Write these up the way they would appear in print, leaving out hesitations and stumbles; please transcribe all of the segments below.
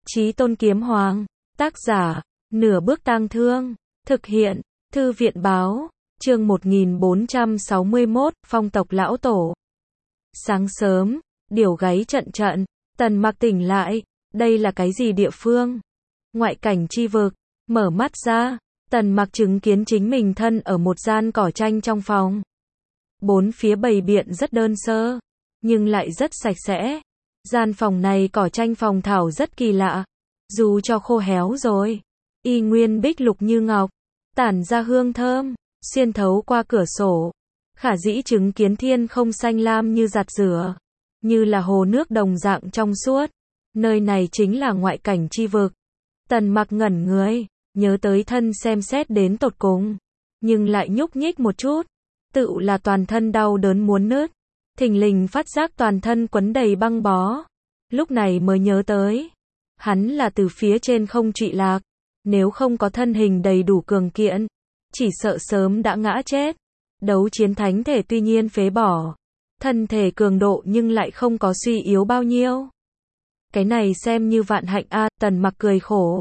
Chí Tôn Kiếm Hoàng, tác giả, Nửa Bước Tang Thương, thực hiện, Thư viện báo, chương 1461, phong tộc lão tổ. Sáng sớm, điểu gáy trận trận, Tần Mặc tỉnh lại, đây là cái gì địa phương? Ngoại cảnh chi vực, mở mắt ra, Tần Mặc chứng kiến chính mình thân ở một gian cỏ tranh trong phòng. Bốn phía bày biện rất đơn sơ, nhưng lại rất sạch sẽ. Gian phòng này cỏ tranh phòng thảo rất kỳ lạ, dù cho khô héo rồi, y nguyên bích lục như ngọc, tản ra hương thơm, xuyên thấu qua cửa sổ. Khả dĩ chứng kiến thiên không xanh lam như giặt rửa, như là hồ nước đồng dạng trong suốt. Nơi này chính là ngoại cảnh chi vực. Tần Mặc ngẩn người, nhớ tới thân xem xét đến tột cùng, nhưng lại nhúc nhích một chút, tựu là toàn thân đau đớn muốn nứt, thình lình phát giác toàn thân quấn đầy băng bó. Lúc này mới nhớ tới, hắn là từ phía trên không trụy lạc, nếu không có thân hình đầy đủ cường kiện, chỉ sợ sớm đã ngã chết. Đấu chiến thánh thể tuy nhiên phế bỏ, thân thể cường độ nhưng lại không có suy yếu bao nhiêu. Cái này xem như vạn hạnh a. Tần Mặc cười khổ,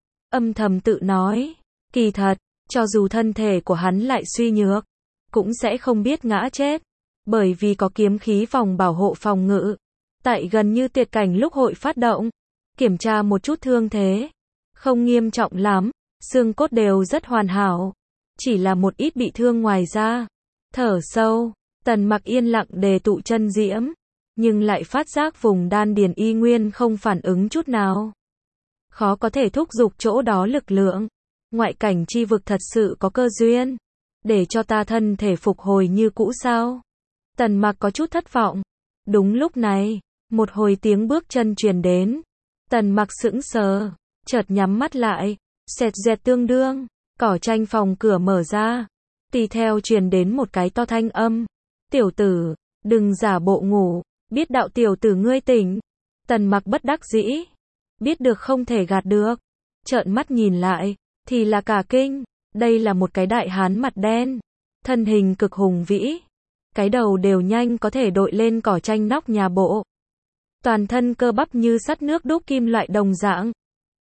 âm thầm tự nói, kỳ thật, cho dù thân thể của hắn lại suy nhược, cũng sẽ không biết ngã chết, bởi vì có kiếm khí vòng bảo hộ phòng ngự. Tại gần như tuyệt cảnh lúc hội phát động, kiểm tra một chút thương thế, không nghiêm trọng lắm, xương cốt đều rất hoàn hảo, chỉ là một ít bị thương ngoài da. Thở sâu, Tần Mặc yên lặng đề tụ chân diễm, nhưng lại phát giác vùng đan điền y nguyên không phản ứng chút nào. Khó có thể thúc giục chỗ đó lực lượng. Ngoại cảnh chi vực thật sự có cơ duyên để cho ta thân thể phục hồi như cũ sao? Tần Mặc có chút thất vọng. Đúng lúc này, một hồi tiếng bước chân truyền đến. Tần Mặc sững sờ, chợt nhắm mắt lại, xẹt dẹt tương đương, cỏ tranh phòng cửa mở ra. Tùy theo truyền đến một cái to thanh âm. Tiểu tử, đừng giả bộ ngủ, biết đạo tiểu tử ngươi tỉnh. Tần Mặc bất đắc dĩ, biết được không thể gạt được, trợn mắt nhìn lại, thì là cả kinh. Đây là một cái đại hán mặt đen, thân hình cực hùng vĩ, cái đầu đều nhanh có thể đội lên cỏ tranh nóc nhà bộ. Toàn thân cơ bắp như sắt nước đúc kim loại đồng dạng,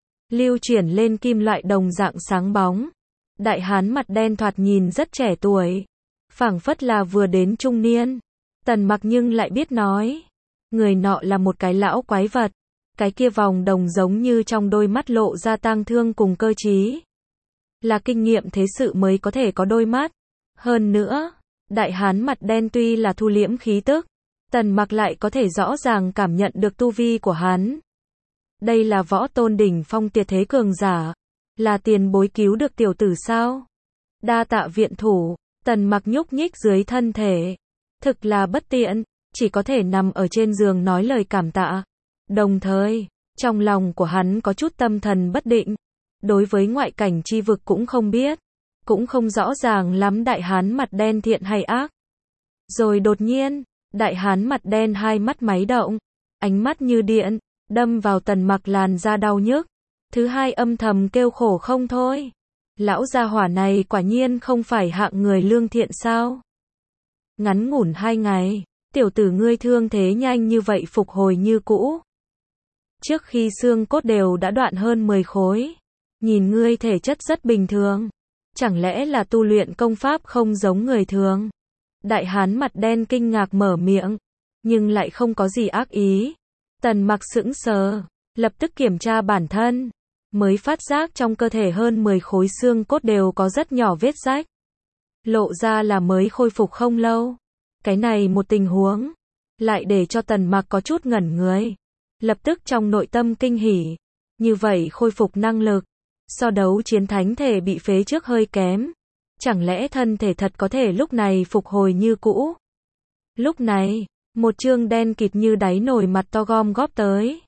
lưu chuyển lên kim loại đồng dạng sáng bóng. Đại hán mặt đen thoạt nhìn rất trẻ tuổi, phảng phất là vừa đến trung niên. Tần Mặc nhưng lại biết nói, người nọ là một cái lão quái vật, cái kia vòng đồng giống như trong đôi mắt lộ ra tang thương cùng cơ trí. Là kinh nghiệm thế sự mới có thể có đôi mắt. Hơn nữa, đại hán mặt đen tuy là thu liễm khí tức, Tần Mặc lại có thể rõ ràng cảm nhận được tu vi của hắn. Đây là võ tôn đỉnh phong tuyệt thế cường giả, là tiền bối cứu được tiểu tử sao? Đa tạ viện thủ. Tần Mặc nhúc nhích dưới thân thể, thực là bất tiện, chỉ có thể nằm ở trên giường nói lời cảm tạ. Đồng thời, trong lòng của hắn có chút tâm thần bất định. Đối với ngoại cảnh chi vực cũng không biết, cũng không rõ ràng lắm đại hán mặt đen thiện hay ác. Rồi đột nhiên, đại hán mặt đen hai mắt máy động, ánh mắt như điện, đâm vào Tần Mặc làn da đau nhức. Thứ hai âm thầm kêu khổ không thôi. Lão gia hỏa này quả nhiên không phải hạng người lương thiện sao? Ngắn ngủn 2 ngày, tiểu tử ngươi thương thế nhanh như vậy phục hồi như cũ. Trước khi xương cốt đều đã đoạn hơn 10 khối. Nhìn ngươi thể chất rất bình thường, chẳng lẽ là tu luyện công pháp không giống người thường? Đại hán mặt đen kinh ngạc mở miệng, nhưng lại không có gì ác ý. Tần Mặc sững sờ, lập tức kiểm tra bản thân, mới phát giác trong cơ thể hơn 10 khối xương cốt đều có rất nhỏ vết rách. Lộ ra là mới khôi phục không lâu. Cái này một tình huống, lại để cho Tần Mặc có chút ngẩn người. Lập tức trong nội tâm kinh hỉ, như vậy khôi phục năng lực, so đấu chiến thánh thể bị phế trước hơi kém. Chẳng lẽ thân thể thật có thể lúc này phục hồi như cũ? Lúc này, một trương đen kịt như đáy nồi mặt to gom góp tới.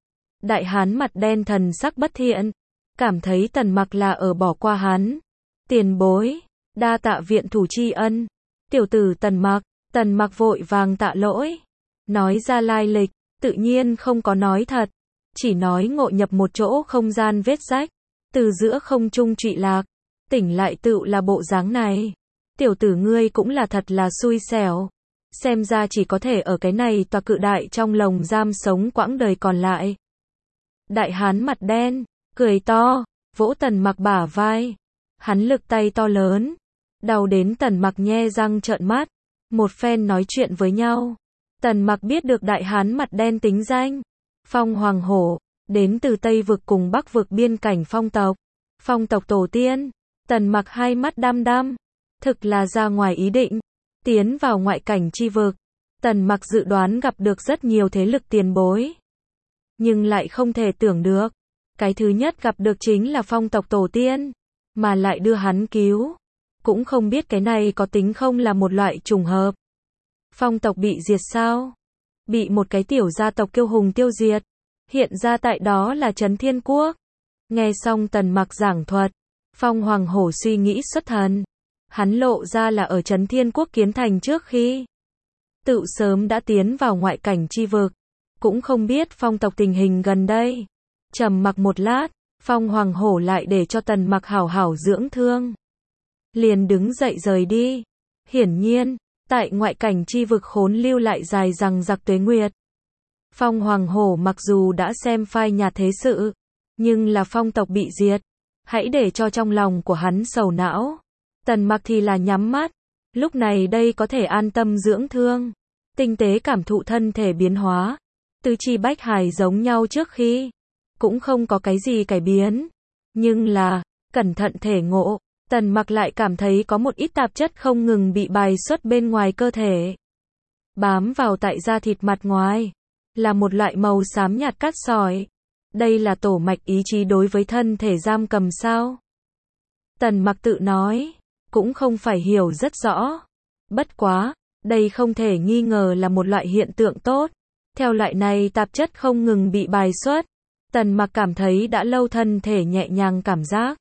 Đại hán mặt đen thần sắc bất thiện, cảm thấy Tần Mặc là ở bỏ qua hắn. Tiền bối, đa tạ viện thủ tri ân. Tiểu tử Tần Mặc vội vàng tạ lỗi, nói ra lai lịch, tự nhiên không có nói thật, chỉ nói ngộ nhập một chỗ không gian vết rách, từ giữa không trung trụy lạc, tỉnh lại tựu là bộ dáng này. Tiểu tử ngươi cũng là thật là xui xẻo, xem ra chỉ có thể ở cái này tòa cự đại trong lồng giam sống quãng đời còn lại. Đại hán mặt đen, cười to, vỗ Tần Mặc bả vai. Hắn lực tay to lớn, đau đến Tần Mặc nhe răng trợn mắt. Một phen nói chuyện với nhau, Tần Mặc biết được đại hán mặt đen tính danh Phong Hoàng Hổ, đến từ Tây vực cùng Bắc vực biên cảnh phong tộc tổ tiên. Tần Mặc hai mắt đăm đăm, thực là ra ngoài ý định, tiến vào ngoại cảnh chi vực. Tần Mặc dự đoán gặp được rất nhiều thế lực tiền bối, nhưng lại không thể tưởng được, cái thứ nhất gặp được chính là phong tộc tổ tiên, mà lại đưa hắn cứu. Cũng không biết cái này có tính không là một loại trùng hợp. Phong tộc bị diệt sao? Bị một cái tiểu gia tộc kiêu hùng tiêu diệt. Hiện ra tại đó là Trấn Thiên Quốc. Nghe xong Tần Mặc giảng thuật, Phong Hoàng Hổ suy nghĩ xuất thần. Hắn lộ ra là ở Trấn Thiên Quốc kiến thành trước khi tự sớm đã tiến vào ngoại cảnh chi vực. Cũng không biết phong tộc tình hình gần đây. Trầm mặc một lát, Phong Hoàng Hổ lại để cho Tần Mặc hảo hảo dưỡng thương, liền đứng dậy rời đi. Hiển nhiên, tại ngoại cảnh chi vực khốn lưu lại dài dằng dặc tuế nguyệt. Phong Hoàng Hổ mặc dù đã xem phai nhạt thế sự, nhưng là phong tộc bị diệt, hãy để cho trong lòng của hắn sầu não. Tần Mặc thì là nhắm mắt, lúc này đây có thể an tâm dưỡng thương, tinh tế cảm thụ thân thể biến hóa, tứ chi bách hải giống nhau trước khi, cũng không có cái gì cải biến. Nhưng là, cẩn thận thể ngộ, Tần Mặc lại cảm thấy có một ít tạp chất không ngừng bị bài xuất bên ngoài cơ thể. Bám vào tại da thịt mặt ngoài, là một loại màu xám nhạt cát sỏi. Đây là tổ mạch ý chí đối với thân thể giam cầm sao? Tần Mặc tự nói, cũng không phải hiểu rất rõ. Bất quá, đây không thể nghi ngờ là một loại hiện tượng tốt. Theo loại này tạp chất không ngừng bị bài xuất, Tần Mặc cảm thấy đã lâu thân thể nhẹ nhàng cảm giác.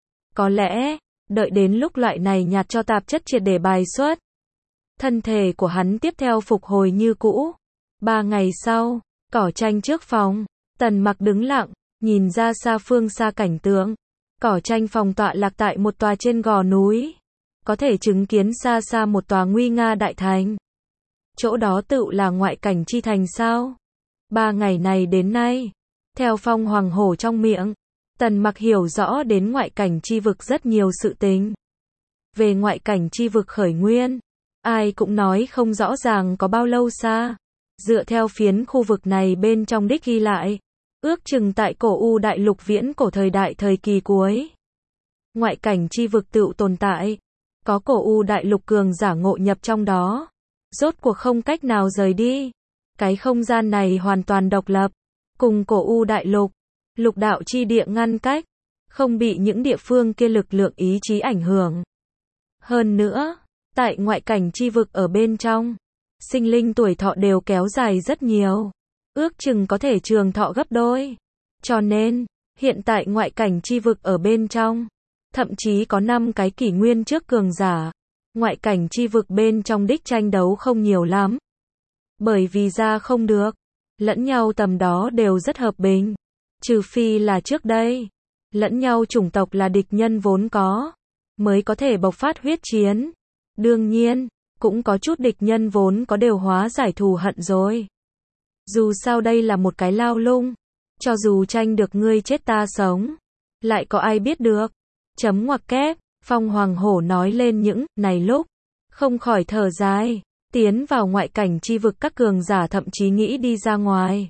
Có lẽ, đợi đến lúc loại này nhạt cho tạp chất triệt để bài xuất, thân thể của hắn tiếp theo phục hồi như cũ. 3 ngày sau, cỏ tranh trước phòng, Tần Mặc đứng lặng, nhìn ra xa phương xa cảnh tượng. Cỏ tranh phòng tọa lạc tại một tòa trên gò núi, có thể chứng kiến xa xa một tòa nguy nga đại thành. Chỗ đó tự là ngoại cảnh chi thành sao? 3 ngày này đến nay, theo Phong Hoàng Hổ trong miệng, Tần Mặc hiểu rõ đến ngoại cảnh chi vực rất nhiều sự tình. Về ngoại cảnh chi vực khởi nguyên, ai cũng nói không rõ ràng có bao lâu xa. Dựa theo phiến khu vực này bên trong đích ghi lại, ước chừng tại cổ U đại lục viễn cổ thời đại thời kỳ cuối. Ngoại cảnh chi vực tự tồn tại, có cổ U đại lục cường giả ngộ nhập trong đó, rốt cuộc không cách nào rời đi. Cái không gian này hoàn toàn độc lập, cùng cổ U đại lục, lục đạo chi địa ngăn cách, không bị những địa phương kia lực lượng ý chí ảnh hưởng. Hơn nữa, tại ngoại cảnh chi vực ở bên trong, sinh linh tuổi thọ đều kéo dài rất nhiều, ước chừng có thể trường thọ gấp đôi. Cho nên, hiện tại ngoại cảnh chi vực ở bên trong, thậm chí có 5 cái kỷ nguyên trước cường giả. Ngoại cảnh chi vực bên trong đích tranh đấu không nhiều lắm, bởi vì ra không được, lẫn nhau tầm đó đều rất hợp bình. Trừ phi là trước đây, lẫn nhau chủng tộc là địch nhân vốn có, mới có thể bộc phát huyết chiến. Đương nhiên, cũng có chút địch nhân vốn có đều hóa giải thù hận rồi. Dù sao đây là một cái lao lung, cho dù tranh được ngươi chết ta sống, lại có ai biết được. Chấm ngoặc kép, Phong Hoàng Hổ nói lên những này lúc, không khỏi thở dài. Tiến vào ngoại cảnh chi vực các cường giả thậm chí nghĩ đi ra ngoài,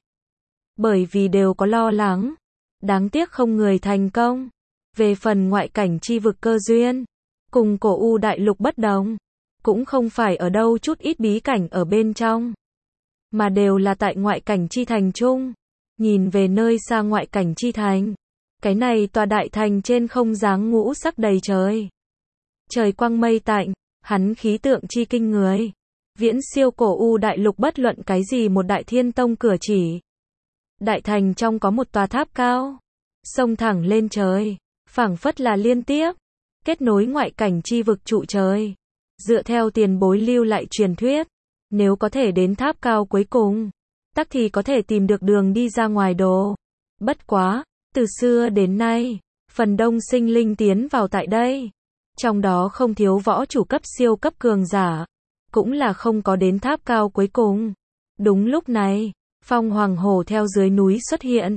bởi vì đều có lo lắng. Đáng tiếc không người thành công. Về phần ngoại cảnh chi vực cơ duyên, cùng cổ U đại lục bất đồng, cũng không phải ở đâu chút ít bí cảnh ở bên trong, mà đều là tại ngoại cảnh chi thành chung. Nhìn về nơi xa ngoại cảnh chi thành, cái này tòa đại thành trên không dáng ngũ sắc đầy trời. Trời quang mây tạnh, hắn khí tượng chi kinh người, viễn siêu cổ U đại lục bất luận cái gì một đại thiên tông cửa chỉ. Đại thành trong có một tòa tháp cao, sông thẳng lên trời, phảng phất là liên tiếp kết nối ngoại cảnh chi vực trụ trời. Dựa theo tiền bối lưu lại truyền thuyết, nếu có thể đến tháp cao cuối cùng, tắc thì có thể tìm được đường đi ra ngoài đồ. Bất quá, từ xưa đến nay, phần đông sinh linh tiến vào tại đây, trong đó không thiếu võ chủ cấp siêu cấp cường giả, cũng là không có đến tháp cao cuối cùng. Đúng lúc này, Phong Hoàng Hổ theo dưới núi xuất hiện,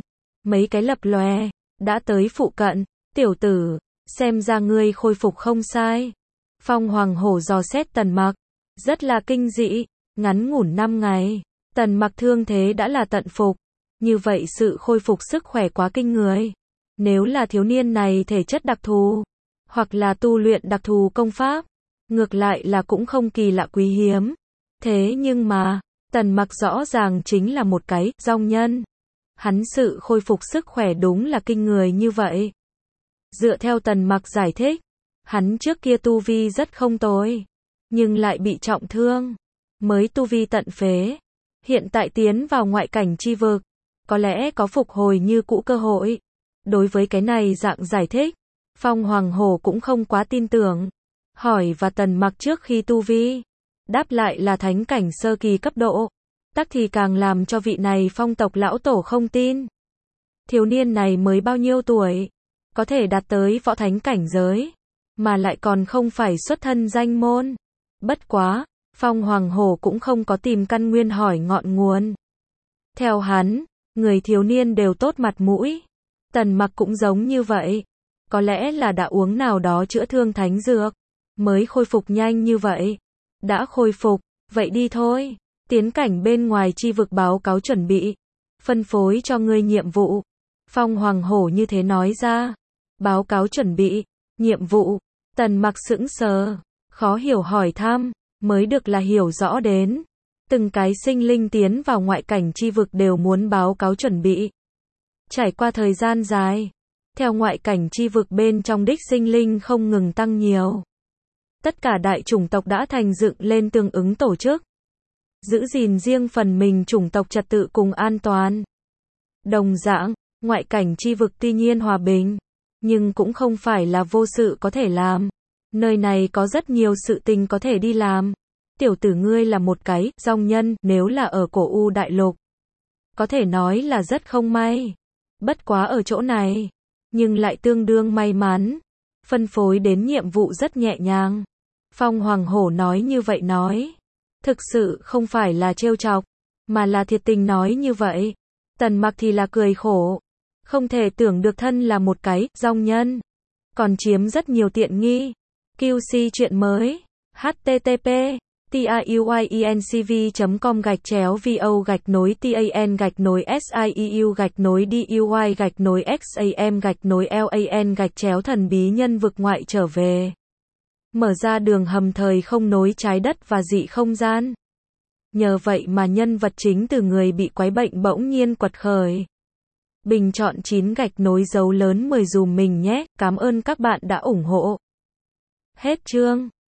mấy cái lập lòe, đã tới phụ cận, tiểu tử, xem ra ngươi khôi phục không sai. Phong Hoàng Hổ dò xét Tần Mặc, rất là kinh dị, ngắn ngủn 5 ngày, Tần Mặc thương thế đã là tận phục, như vậy sự khôi phục sức khỏe quá kinh người. Nếu là thiếu niên này thể chất đặc thù, hoặc là tu luyện đặc thù công pháp, ngược lại là cũng không kỳ lạ quý hiếm. Thế nhưng mà, Tần Mặc rõ ràng chính là một cái dòng nhân. Hắn sự khôi phục sức khỏe đúng là kinh người như vậy. Dựa theo Tần Mặc giải thích, hắn trước kia tu vi rất không tồi, nhưng lại bị trọng thương, mới tu vi tận phế. Hiện tại tiến vào ngoại cảnh chi vực, có lẽ có phục hồi như cũ cơ hội. Đối với cái này dạng giải thích, Phong Hoàng Hổ cũng không quá tin tưởng. Hỏi và Tần Mặc trước khi tu vi, đáp lại là thánh cảnh sơ kỳ cấp độ. Tắc thì càng làm cho vị này phong tộc lão tổ không tin. Thiếu niên này mới bao nhiêu tuổi, có thể đạt tới võ thánh cảnh giới, mà lại còn không phải xuất thân danh môn. Bất quá, Phong Hoàng Hổ cũng không có tìm căn nguyên hỏi ngọn nguồn. Theo hắn, người thiếu niên đều tốt mặt mũi. Tần Mặc cũng giống như vậy. Có lẽ là đã uống nào đó chữa thương thánh dược, mới khôi phục nhanh như vậy. Đã khôi phục, vậy đi thôi. Tiến cảnh bên ngoài chi vực báo cáo chuẩn bị. Phân phối cho ngươi nhiệm vụ. Phong Hoàng Hổ như thế nói ra. Báo cáo chuẩn bị, nhiệm vụ. Tần Mặc sững sờ, khó hiểu hỏi thăm, mới được là hiểu rõ đến. Từng cái sinh linh tiến vào ngoại cảnh chi vực đều muốn báo cáo chuẩn bị. Trải qua thời gian dài, theo ngoại cảnh chi vực bên trong đích sinh linh không ngừng tăng nhiều. Tất cả đại chủng tộc đã thành dựng lên tương ứng tổ chức, giữ gìn riêng phần mình chủng tộc trật tự cùng an toàn. Đồng dạng, ngoại cảnh chi vực tuy nhiên hòa bình, nhưng cũng không phải là vô sự có thể làm. Nơi này có rất nhiều sự tình có thể đi làm. Tiểu tử ngươi là một cái dòng nhân, nếu là ở cổ U đại lục, có thể nói là rất không may. Bất quá ở chỗ này, nhưng lại tương đương may mắn. Phân phối đến nhiệm vụ rất nhẹ nhàng. Phong Hoàng Hổ nói như vậy nói. Thực sự không phải là trêu chọc, mà là thiệt tình nói như vậy. Tần Mặc thì là cười khổ. Không thể tưởng được thân là một cái dòng nhân, còn chiếm rất nhiều tiện nghi. QC chuyện mới. http tiuy.com/vo-sieu-duy-exam-lan-thần bí nhân vực ngoại trở về. Mở ra đường hầm thời không nối trái đất và dị không gian. Nhờ vậy mà nhân vật chính từ người bị quái bệnh bỗng nhiên quật khởi. Bình chọn 9 gạch nối dấu lớn 10 dùm mình nhé. Cảm ơn các bạn đã ủng hộ. Hết chương.